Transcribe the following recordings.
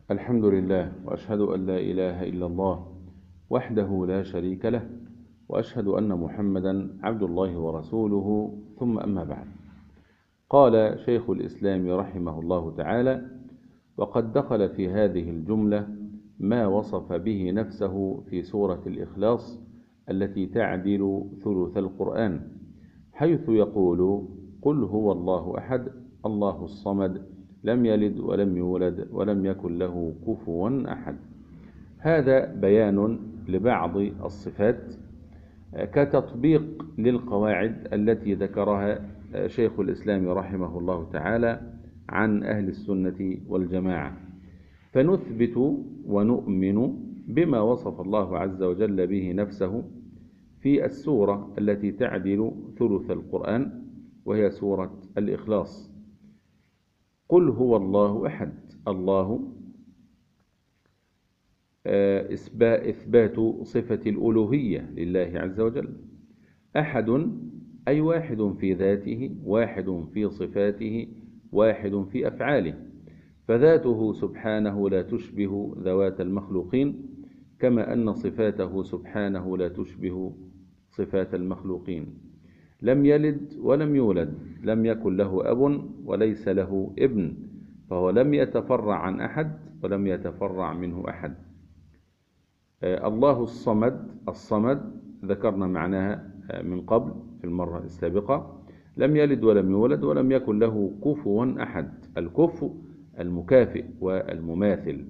الحمد لله، وأشهد أن لا إله إلا الله وحده لا شريك له، وأشهد أن محمدا عبد الله ورسوله، ثم أما بعد. قال شيخ الإسلام رحمه الله تعالى: وقد دخل في هذه الجملة ما وصف به نفسه في سورة الإخلاص التي تعدل ثلث القرآن، حيث يقول: قل هو الله أحد الله الصمد لم يلد ولم يولد ولم يكن له كفوا أحد. هذا بيان لبعض الصفات كتطبيق للقواعد التي ذكرها شيخ الإسلام رحمه الله تعالى عن أهل السنة والجماعة، فنثبت ونؤمن بما وصف الله عز وجل به نفسه في السورة التي تعدل ثلث القرآن، وهي سورة الإخلاص. قل هو الله أحد. الله إثبات صفة الألوهية لله عز وجل. أحد أي واحد في ذاته، واحد في صفاته، واحد في أفعاله، فذاته سبحانه لا تشبه ذوات المخلوقين، كما أن صفاته سبحانه لا تشبه صفات المخلوقين. لم يلد ولم يولد، لم يكن له أب وليس له ابن، فهو لم يتفرع عن أحد ولم يتفرع منه أحد. الله الصمد. الصمد ذكرنا معناها من قبل في المرة السابقة. لم يلد ولم يولد ولم يكن له كفوا أحد. الكفو المكافئ والمماثل.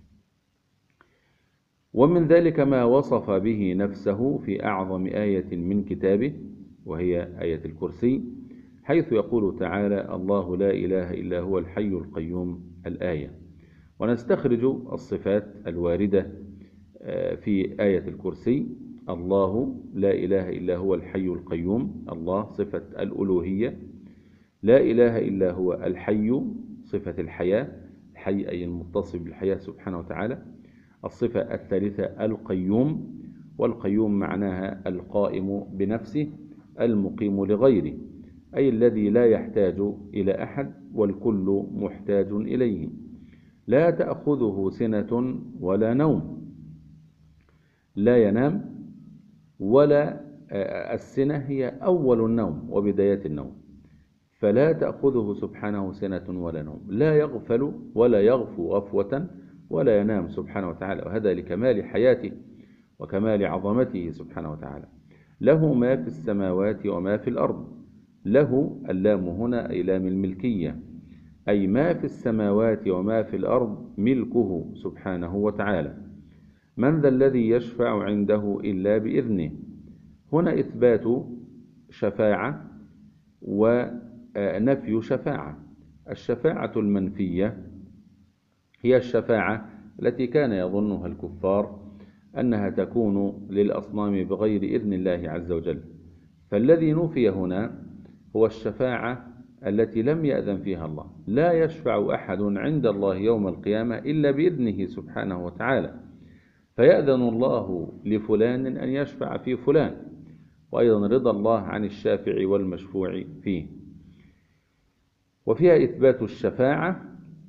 ومن ذلك ما وصف به نفسه في أعظم آية من كتابه، وهي آية الكرسي، حيث يقول تعالى: الله لا إله إلا هو الحي القيوم. الآية. ونستخرج الصفات الواردة في آية الكرسي. الله لا إله إلا هو الحي القيوم، الله صفة الألوهية. لا إله إلا هو الحي صفة الحياة، الحي أي المتصف بالحياة سبحانه وتعالى. الصفة الثالثة القيوم، والقيوم معناها القائم بنفسه المقيم لغيره، أي الذي لا يحتاج إلى أحد والكل محتاج إليه. لا تأخذه سنة ولا نوم، لا ينام، ولا السنة هي أول النوم وبداية النوم، فلا تأخذه سبحانه سنة ولا نوم، لا يغفل ولا يغفو غفوة ولا ينام سبحانه وتعالى، وهذا لكمال حياته وكمال عظمته سبحانه وتعالى. له ما في السماوات وما في الأرض. له اللام هنا أي لام الملكية، أي ما في السماوات وما في الأرض ملكه سبحانه وتعالى. من ذا الذي يشفع عنده إلا بإذنه. هنا إثبات شفاعة ونفي شفاعة. الشفاعة المنفية هي الشفاعة التي كان يظنها الكفار أنها تكون للأصنام بغير إذن الله عز وجل، فالذي نفي هنا هو الشفاعة التي لم يأذن فيها الله. لا يشفع أحد عند الله يوم القيامة إلا بإذنه سبحانه وتعالى، فيأذن الله لفلان أن يشفع في فلان، وأيضا رضا الله عن الشافع والمشفوع فيه. وفيها إثبات الشفاعة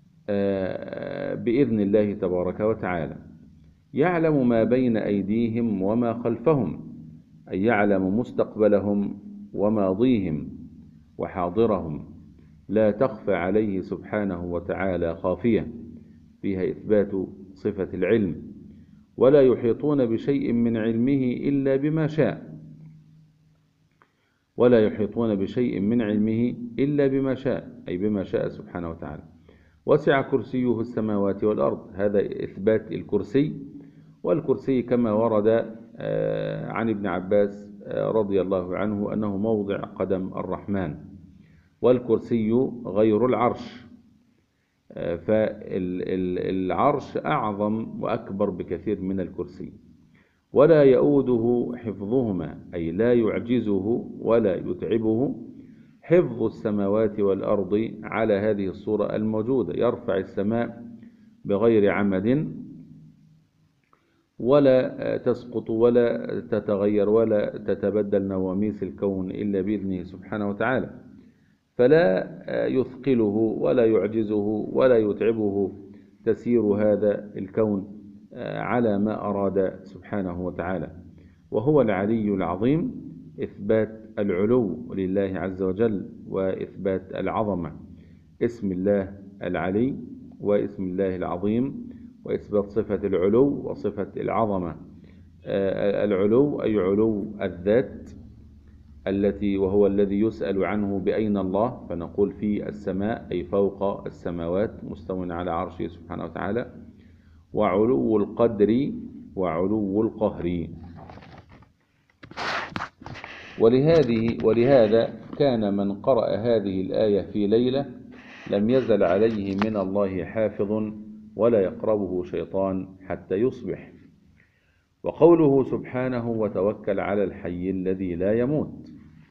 بإذن الله تبارك وتعالى. يعلم ما بين أيديهم وما خلفهم، أي يعلم مستقبلهم وماضيهم وحاضرهم، لا تخفى عليه سبحانه وتعالى خافية. فيها إثبات صفة العلم. ولا يحيطون بشيء من علمه إلا بما شاء. ولا يحيطون بشيء من علمه إلا بما شاء، أي بما شاء سبحانه وتعالى. وسع كرسيه السماوات والأرض. هذا إثبات الكرسي. والكرسي كما ورد عن ابن عباس رضي الله عنه أنه موضع قدم الرحمن، والكرسي غير العرش، فالعرش أعظم وأكبر بكثير من الكرسي. ولا يؤوده حفظهما، أي لا يعجزه ولا يتعبه حفظ السماوات والأرض على هذه الصورة الموجودة. يرفع السماء بغير عمد، ولا تسقط ولا تتغير ولا تتبدل نواميس الكون إلا بإذنه سبحانه وتعالى، فلا يثقله ولا يعجزه ولا يتعبه تسير هذا الكون على ما أراد سبحانه وتعالى. وهو العلي العظيم، إثبات العلو لله عز وجل وإثبات العظمة، اسم الله العلي واسم الله العظيم، وإثبات صفة العلو وصفة العظمة. العلو أي علو الذات وهو الذي يسأل عنه بأين الله، فنقول في السماء أي فوق السماوات مستوٍ على عرشه سبحانه وتعالى. وعلو القدر وعلو القهر. ولهذا كان من قرأ هذه الآية في ليلة لم يزل عليه من الله حافظ ولا يقربه شيطان حتى يصبح. وقوله سبحانه وتوكل على الحي الذي لا يموت.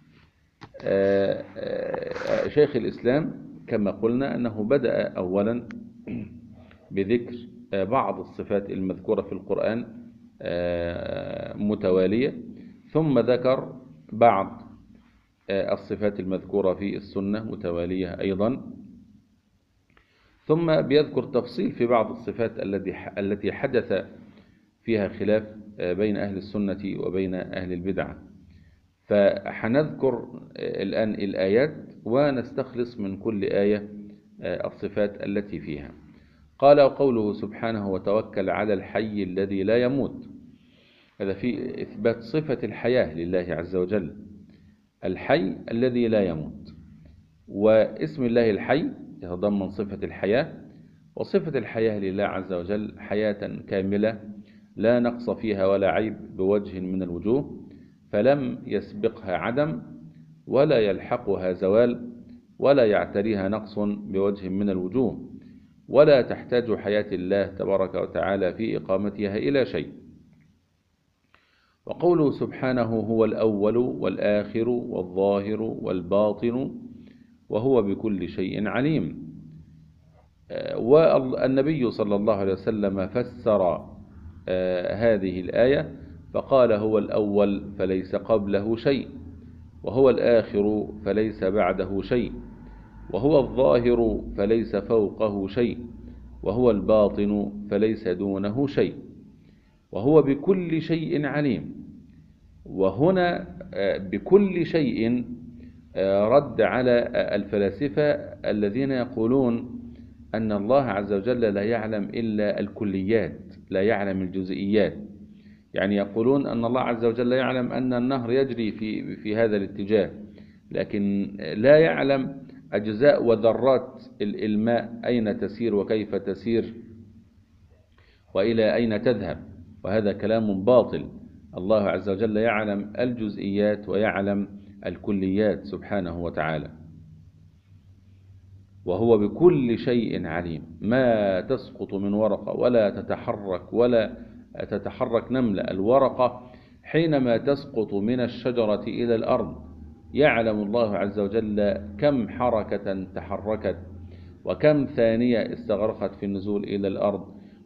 شيخ الإسلام كما قلنا أنه بدأ أولا بذكر بعض الصفات المذكورة في القرآن متوالية، ثم ذكر بعض الصفات المذكورة في السنة متوالية أيضا، ثم بيذكر تفصيل في بعض الصفات التي حدث فيها خلاف بين أهل السنة وبين أهل البدعة. فحنذكر الآن الآيات ونستخلص من كل آية الصفات التي فيها. قال وقوله سبحانه وتوكل على الحي الذي لا يموت، هذا في إثبات صفة الحياة لله عز وجل، الحي الذي لا يموت. واسم الله الحي يتضمن صفة الحياة، وصفة الحياة لله عز وجل حياة كاملة لا نقص فيها ولا عيب بوجه من الوجوه، فلم يسبقها عدم ولا يلحقها زوال ولا يعتريها نقص بوجه من الوجوه، ولا تحتاج حياة الله تبارك وتعالى في إقامتها إلى شيء. وقوله سبحانه هو الأول والآخر والظاهر والباطن وهو بكل شيء عليم. والنبي صلى الله عليه وسلم فسر هذه الآية فقال هو الأول فليس قبله شيء، وهو الآخر فليس بعده شيء، وهو الظاهر فليس فوقه شيء، وهو الباطن فليس دونه شيء، وهو بكل شيء عليم. وهنا بكل شيء رد على الفلاسفة الذين يقولون أن الله عز وجل لا يعلم إلا الكليات، لا يعلم الجزئيات. يعني يقولون أن الله عز وجل يعلم أن النهر يجري في هذا الاتجاه، لكن لا يعلم أجزاء وذرات الماء أين تسير وكيف تسير وإلى أين تذهب، وهذا كلام باطل. الله عز وجل يعلم الجزئيات ويعلم الكليات سبحانه وتعالى. وهو بكل شيء عليم، ما تسقط من ورقة ولا تتحرك نملة. الورقة حينما تسقط من الشجرة إلى الأرض يعلم الله عز وجل كم حركة تحركت وكم ثانية استغرقت في النزول إلى الأرض،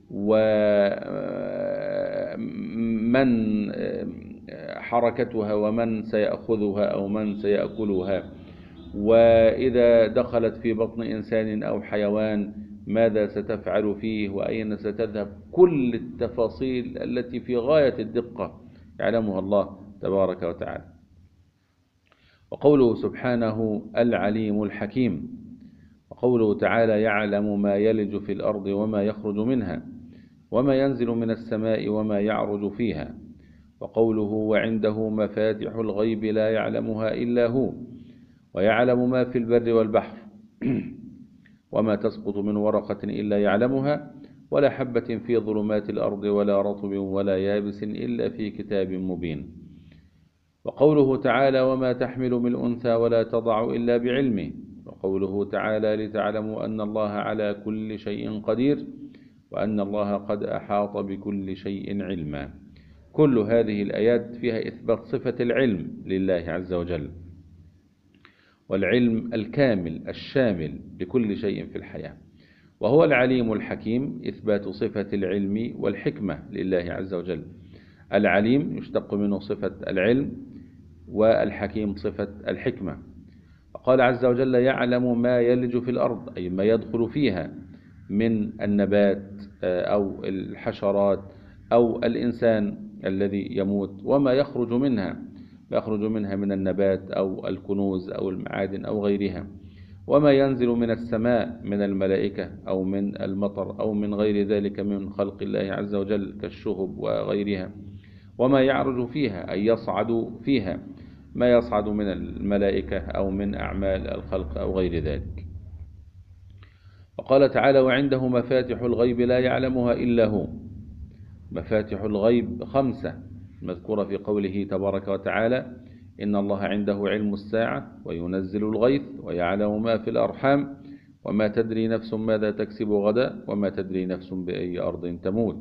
ومن حركتها ومن سيأخذها أو من سيأكلها، وإذا دخلت في بطن إنسان أو حيوان ماذا ستفعل فيه وأين ستذهب. كل التفاصيل التي في غاية الدقة يعلمها الله تبارك وتعالى. وقوله سبحانه العليم الحكيم. وقوله تعالى يعلم ما يلج في الأرض وما يخرج منها وما ينزل من السماء وما يعرج فيها. وقوله وعنده مفاتح الغيب لا يعلمها إلا هو ويعلم ما في البر والبحر وما تسقط من ورقة إلا يعلمها ولا حبة في ظلمات الأرض ولا رطب ولا يابس إلا في كتاب مبين. وقوله تعالى وما تحمل من أنثى ولا تضع إلا بعلمه. وقوله تعالى لتعلموا أن الله على كل شيء قدير وأن الله قد أحاط بكل شيء علما. كل هذه الآيات فيها إثبات صفة العلم لله عز وجل، والعلم الكامل الشامل بكل شيء في الحياة. وهو العليم الحكيم، إثبات صفة العلم والحكمة لله عز وجل. العليم يشتق منه صفة العلم، والحكيم صفة الحكمة. قال عز وجل يعلم ما يلج في الأرض أي ما يدخل فيها، من النبات أو الحشرات أو الإنسان الذي يموت وما يخرج منها، من النبات أو الكنوز أو المعادن أو غيرها، وما ينزل من السماء من الملائكة أو من المطر أو من غير ذلك من خلق الله عز وجل كالشهب وغيرها، وما يعرج فيها أي يصعد فيها، ما يصعد من الملائكة أو من أعمال الخلق أو غير ذلك. وقال تعالى: وعنده مفاتح الغيب لا يعلمها إلا هو. مفاتح الغيب 5 مذكورة في قوله تبارك وتعالى: إن الله عنده علم الساعة وينزل الغيث ويعلم ما في الأرحام وما تدري نفس ماذا تكسب غدا وما تدري نفس بأي أرض تموت.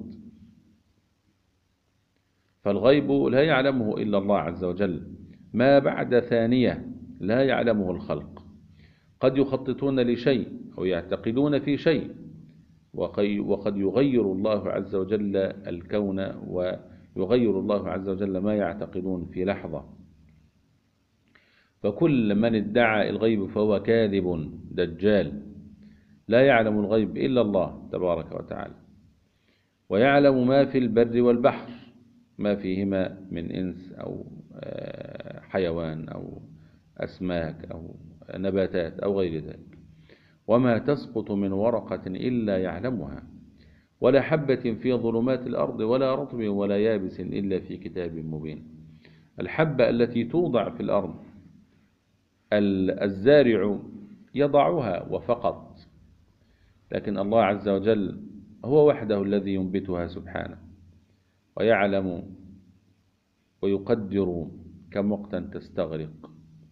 فالغيب لا يعلمه إلا الله عز وجل، ما بعد ثانية لا يعلمه الخلق. قد يخططون لشيء أو يعتقدون في شيء، وقد يغير الله عز وجل الكون ويغير الله عز وجل ما يعتقدون في لحظة. فكل من ادعى الغيب فهو كاذب دجال، لا يعلم الغيب إلا الله تبارك وتعالى، ويعلم ما في البر والبحر، ما فيهما من إنس أو حيوان أو أسماك أو نباتات أو غير ذلك. وما تسقط من ورقة إلا يعلمها، ولا حبة في ظلمات الأرض ولا رطب ولا يابس إلا في كتاب مبين. الحبة التي توضع في الأرض الزارع يضعها وفقط، لكن الله عز وجل هو وحده الذي ينبتها سبحانه، ويعلم ويقدر كم وقتا تستغرق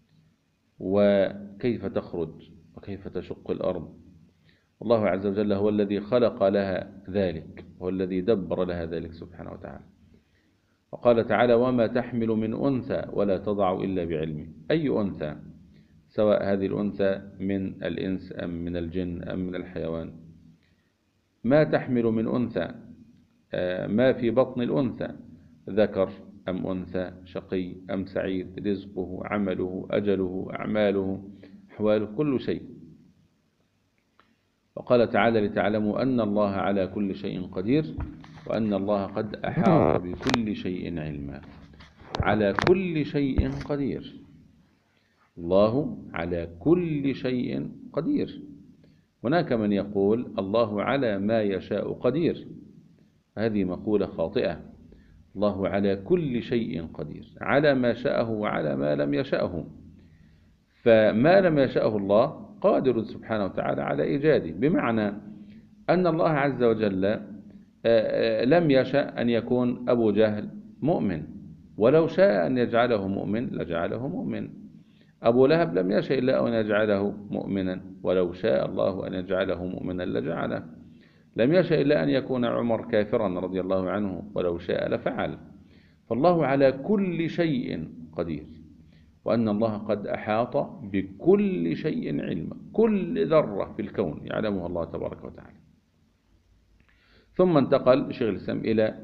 وكيف تخرج وكيف تشق الأرض. الله عز وجل هو الذي خلق لها ذلك، هو الذي دبر لها ذلك سبحانه وتعالى. وقال تعالى: وما تحمل من أنثى ولا تضع إلا بعلمه. أي أنثى، سواء هذه الأنثى من الإنس أم من الجن أم من الحيوان، ما تحمل من أنثى، ما في بطن الأنثى، ذكر أم أنثى، شقي أم سعيد، رزقه، عمله، أجله، أعماله، أحواله، كل شيء. وقال تعالى: لتعلموا أن الله على كل شيء قدير وأن الله قد أحاط بكل شيء علما. على كل شيء قدير، الله على كل شيء قدير. هناك من يقول الله على ما يشاء قدير، هذه مقولة خاطئة. الله على كل شيء قدير، على ما شاءه وعلى ما لم يشأه. فما لم يشأه الله قادر سبحانه وتعالى على إيجاده، بمعنى أن الله عز وجل لم يشأ أن يكون أبو جهل مؤمن، ولو شاء أن يجعله مؤمن لجعله مؤمن. أبو لهب لم يشأ إلا أن يجعله مؤمنا، ولو شاء الله أن يجعله مؤمنا لجعله. لم يشأ إلا أن يكون عمر كافرا رضي الله عنه، ولو شاء لفعل. فالله على كل شيء قدير، وأن الله قد أحاط بكل شيء علما. كل ذرة في الكون يعلمها الله تبارك وتعالى. ثم انتقل شيخ الإسلام إلى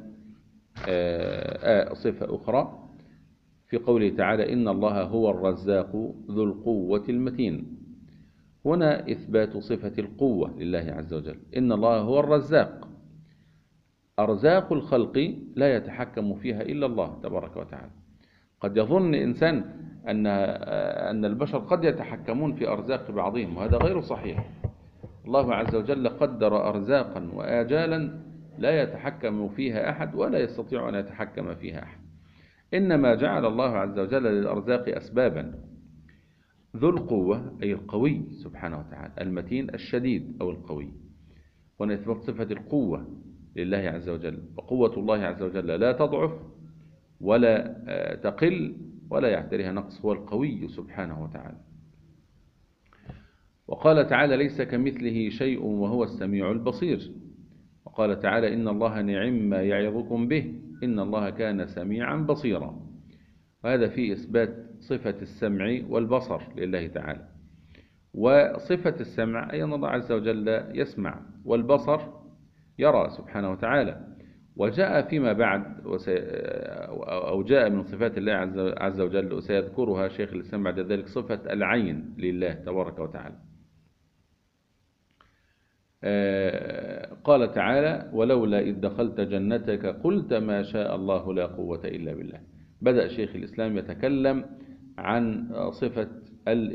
صفة أخرى في قوله تعالى: إن الله هو الرزاق ذو القوة المتين. هنا إثبات صفة القوة لله عز وجل. إن الله هو الرزاق، أرزاق الخلق لا يتحكم فيها إلا الله تبارك وتعالى. قد يظن إنسان أن البشر قد يتحكمون في أرزاق بعضهم، وهذا غير صحيح. الله عز وجل قدر أرزاقا وآجالا لا يتحكم فيها أحد ولا يستطيع أن يتحكم فيها أحد. إنما جعل الله عز وجل للأرزاق أسبابا. ذو القوة أي القوي سبحانه وتعالى، المتين الشديد أو القوي. ونثبت صفة القوة لله عز وجل، وقوة الله عز وجل لا تضعف ولا تقل ولا يعتريها نقص، هو القوي سبحانه وتعالى. وقال تعالى: ليس كمثله شيء وهو السميع البصير. وقال تعالى: إن الله نعم ما يعظكم به إن الله كان سميعا بصيرا. وهذا فيه إثبات صفة السمع والبصر لله تعالى. وصفة السمع أي أن الله عز وجل يسمع، والبصر يرى سبحانه وتعالى. وجاء فيما بعد أو جاء من صفات الله عز وجل، وسيذكرها شيخ الإسلام بعد ذلك، صفة العين لله تبارك وتعالى. قال تعالى ولولا إذ دخلت جنتك قلت ما شاء الله لا قوة إلا بالله. بدأ شيخ الإسلام يتكلم عن صفة